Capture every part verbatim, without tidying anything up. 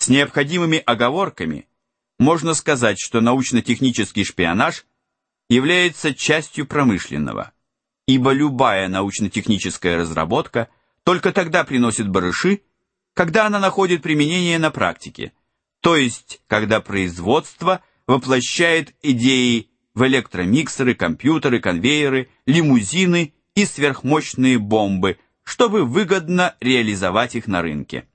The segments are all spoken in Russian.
С необходимыми оговорками можно сказать, что научно-технический шпионаж является частью промышленного, ибо любая научно-техническая разработка только тогда приносит барыши, когда она находит применение на практике, то есть когда производство воплощает идеи в электромиксеры, компьютеры, конвейеры, лимузины и сверхмощные бомбы, чтобы выгодно реализовать их на рынке.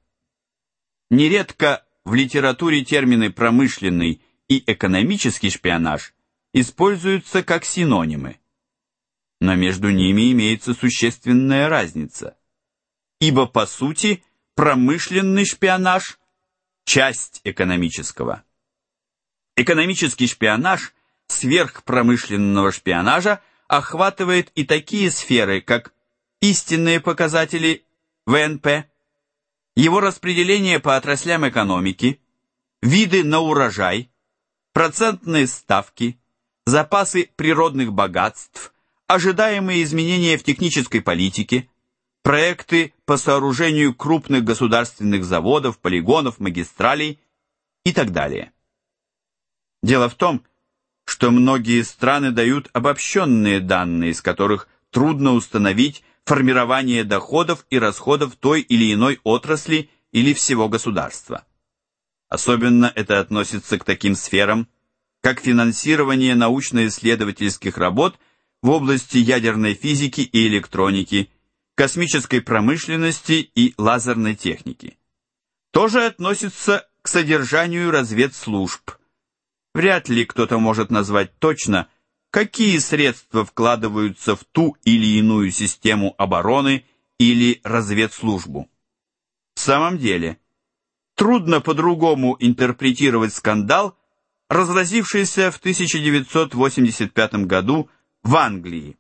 Нередко в литературе термины «промышленный» и «экономический шпионаж» используются как синонимы. Но между ними имеется существенная разница, ибо по сути промышленный шпионаж – часть экономического. Экономический шпионаж сверх промышленного шпионажа охватывает и такие сферы, как истинные показатели вэ эн пэ, его распределение по отраслям экономики, виды на урожай, процентные ставки, запасы природных богатств, ожидаемые изменения в технической политике, проекты по сооружению крупных государственных заводов, полигонов, магистралей и так далее. Дело в том, что многие страны дают обобщенные данные, из которых трудно установить формирование доходов и расходов той или иной отрасли или всего государства. Особенно это относится к таким сферам, как финансирование научно-исследовательских работ в области ядерной физики и электроники, космической промышленности и лазерной техники. Тоже относится к содержанию разведслужб. Вряд ли кто-то может назвать точно, какие средства вкладываются в ту или иную систему обороны или разведслужбу. В самом деле, трудно по-другому интерпретировать скандал, разразившийся в тысяча девятьсот восемьдесят пятом году в Англии.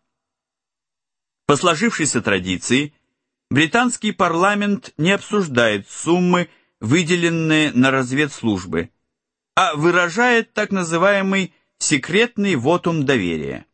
По сложившейся традиции, британский парламент не обсуждает суммы, выделенные на разведслужбы, а выражает так называемый секретный вотум доверия.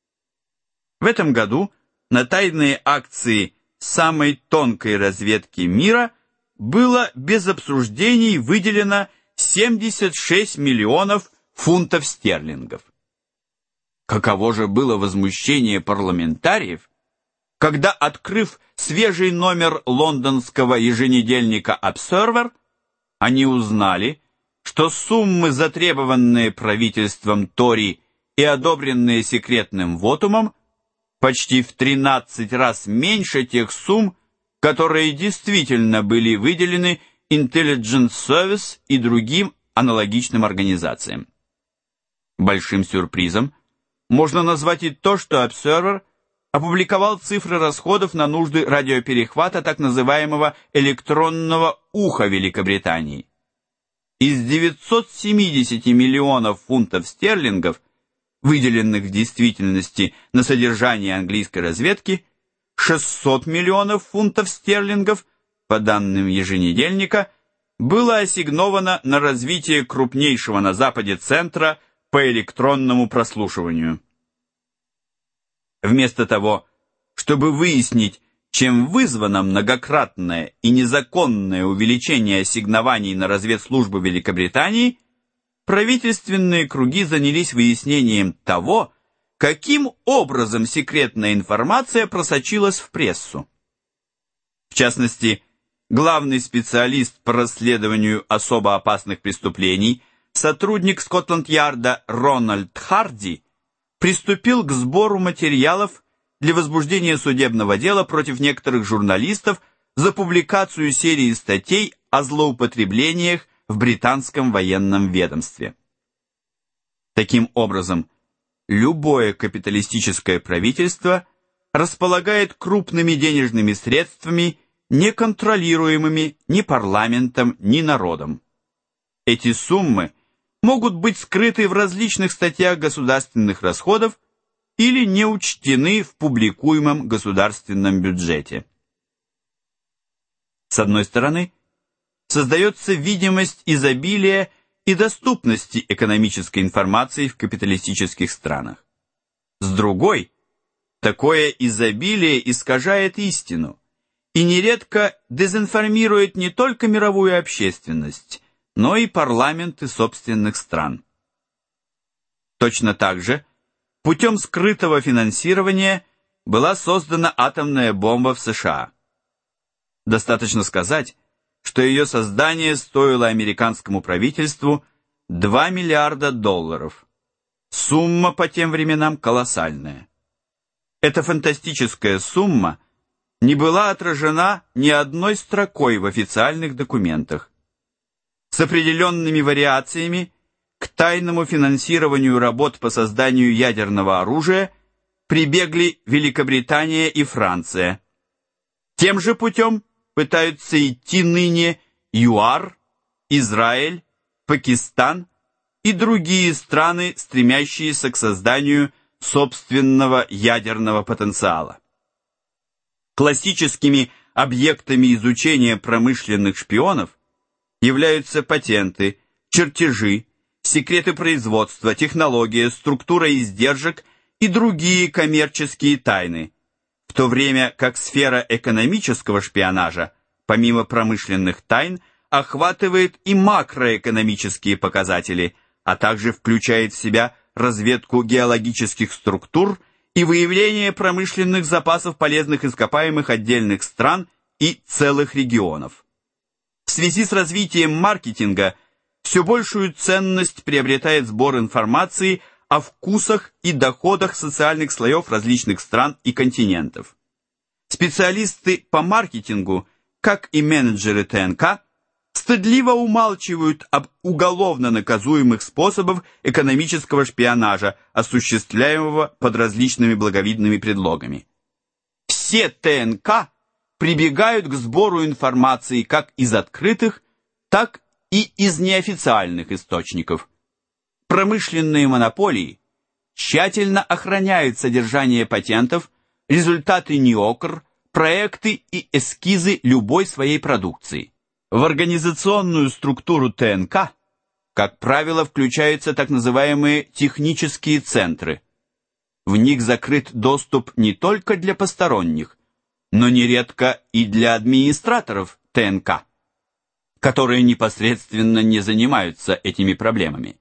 В этом году на тайные акции самой тонкой разведки мира было без обсуждений выделено семьдесят шесть миллионов фунтов стерлингов. Каково же было возмущение парламентариев, когда, открыв свежий номер лондонского еженедельника Observer, они узнали, что суммы, затребованные правительством Тори и одобренные секретным вотумом, почти в тринадцать раз меньше тех сумм, которые действительно были выделены Intelligence Service и другим аналогичным организациям. Большим сюрпризом можно назвать и то, что Observer опубликовал цифры расходов на нужды радиоперехвата так называемого электронного уха Великобритании. Из девятисот семидесяти миллионов фунтов стерлингов, выделенных в действительности на содержание английской разведки, шестьсот миллионов фунтов стерлингов, по данным еженедельника, было ассигновано на развитие крупнейшего на Западе центра по электронному прослушиванию. Вместо того, чтобы выяснить, чем вызвано многократное и незаконное увеличение ассигнований на разведслужбы Великобритании, правительственные круги занялись выяснением того, каким образом секретная информация просочилась в прессу. В частности, главный специалист по расследованию особо опасных преступлений, сотрудник Скотланд-Ярда Рональд Харди, приступил к сбору материалов для возбуждения судебного дела против некоторых журналистов за публикацию серии статей о злоупотреблениях в британском военном ведомстве. Таким образом, любое капиталистическое правительство располагает крупными денежными средствами, не контролируемыми ни парламентом, ни народом. Эти суммы могут быть скрыты в различных статьях государственных расходов или не учтены в публикуемом государственном бюджете. С одной стороны, создается видимость изобилия и доступности экономической информации в капиталистических странах. С другой, такое изобилие искажает истину и нередко дезинформирует не только мировую общественность, но и парламенты собственных стран. Точно так же, путем скрытого финансирования была создана атомная бомба в США. Достаточно сказать, что ее создание стоило американскому правительству два миллиарда долларов. Сумма по тем временам колоссальная. Эта фантастическая сумма не была отражена ни одной строкой в официальных документах. С определенными вариациями к тайному финансированию работ по созданию ядерного оружия прибегли Великобритания и Франция. Тем же путем пытаются идти ныне ЮАР, Израиль, Пакистан и другие страны, стремящиеся к созданию собственного ядерного потенциала. Классическими объектами изучения промышленных шпионов являются патенты, чертежи, секреты производства, технология, структура издержек и другие коммерческие тайны, в то время как сфера экономического шпионажа, помимо промышленных тайн, охватывает и макроэкономические показатели, а также включает в себя разведку геологических структур и выявление промышленных запасов полезных ископаемых отдельных стран и целых регионов. В связи с развитием маркетинга все большую ценность приобретает сбор информации о вкусах и доходах социальных слоев различных стран и континентов. Специалисты по маркетингу, как и менеджеры ТНК, стыдливо умалчивают об уголовно наказуемых способах экономического шпионажа, осуществляемого под различными благовидными предлогами. Все ТНК прибегают к сбору информации как из открытых, так и из неофициальных источников. Промышленные монополии тщательно охраняют содержание патентов, результаты НИОКР, проекты и эскизы любой своей продукции. В организационную структуру ТНК, как правило, включаются так называемые технические центры. В них закрыт доступ не только для посторонних, но нередко и для администраторов ТНК, которые непосредственно не занимаются этими проблемами.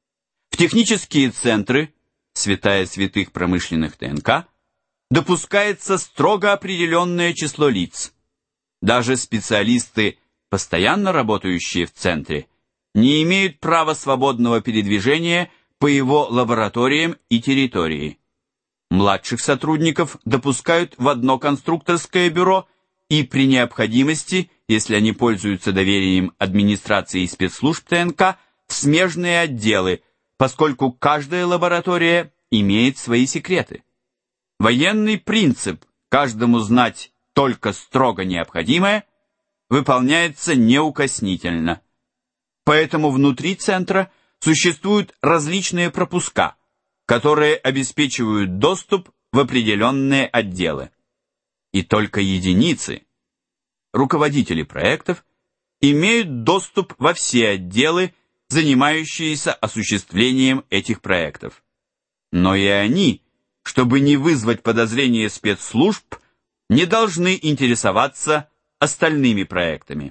В технические центры, святая святых промышленных ТНК, допускается строго определенное число лиц. Даже специалисты, постоянно работающие в центре, не имеют права свободного передвижения по его лабораториям и территории. Младших сотрудников допускают в одно конструкторское бюро и при необходимости, если они пользуются доверием администрации и спецслужб ТНК, в смежные отделы, поскольку каждая лаборатория имеет свои секреты. Военный принцип «каждому знать только строго необходимое» выполняется неукоснительно. Поэтому внутри центра существуют различные пропуска, которые обеспечивают доступ в определенные отделы. И только единицы, руководители проектов, имеют доступ во все отделы, занимающиеся осуществлением этих проектов. Но и они, чтобы не вызвать подозрения спецслужб, не должны интересоваться остальными проектами.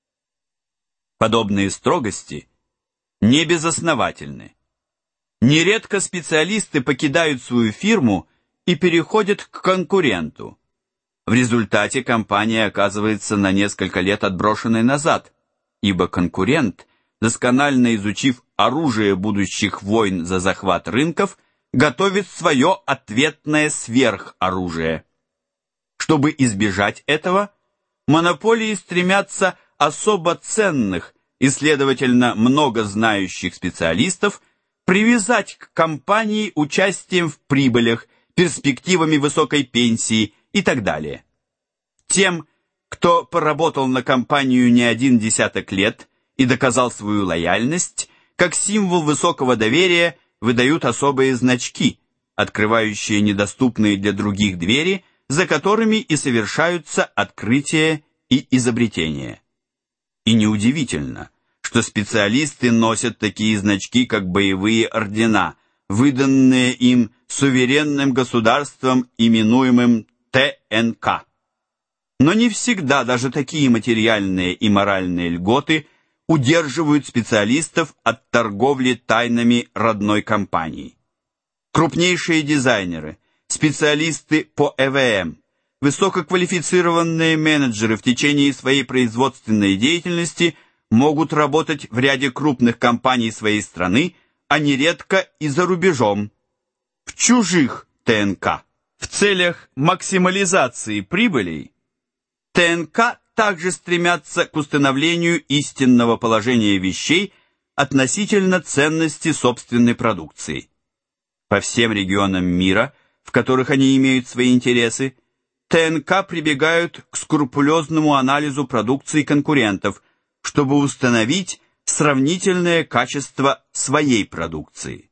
Подобные строгости не безосновательны. Нередко специалисты покидают свою фирму и переходят к конкуренту. В результате компания оказывается на несколько лет отброшенной назад, ибо конкурент, досконально изучив оружие будущих войн за захват рынков, готовит свое ответное сверхоружие. Чтобы избежать этого, монополии стремятся особо ценных и, следовательно, много знающих специалистов привязать к компании участием в прибылях, перспективами высокой пенсии и так далее. Тем, кто поработал на компанию не один десяток лет и доказал свою лояльность, как символ высокого доверия выдают особые значки, открывающие недоступные для других двери, за которыми и совершаются открытия и изобретения. И неудивительно, что специалисты носят такие значки, как боевые ордена, выданные им суверенным государством, именуемым ТНК. Но не всегда даже такие материальные и моральные льготы удерживают специалистов от торговли тайнами родной компании. Крупнейшие дизайнеры, специалисты по и ви эм, высококвалифицированные менеджеры в течение своей производственной деятельности могут работать в ряде крупных компаний своей страны, а нередко и за рубежом, в чужих тэ эн ка. В целях максимализации прибылей тэ эн ка также стремятся к установлению истинного положения вещей относительно ценности собственной продукции. По всем регионам мира, в которых они имеют свои интересы, тэ эн ка прибегают к скрупулезному анализу продукции конкурентов, чтобы установить сравнительное качество своей продукции.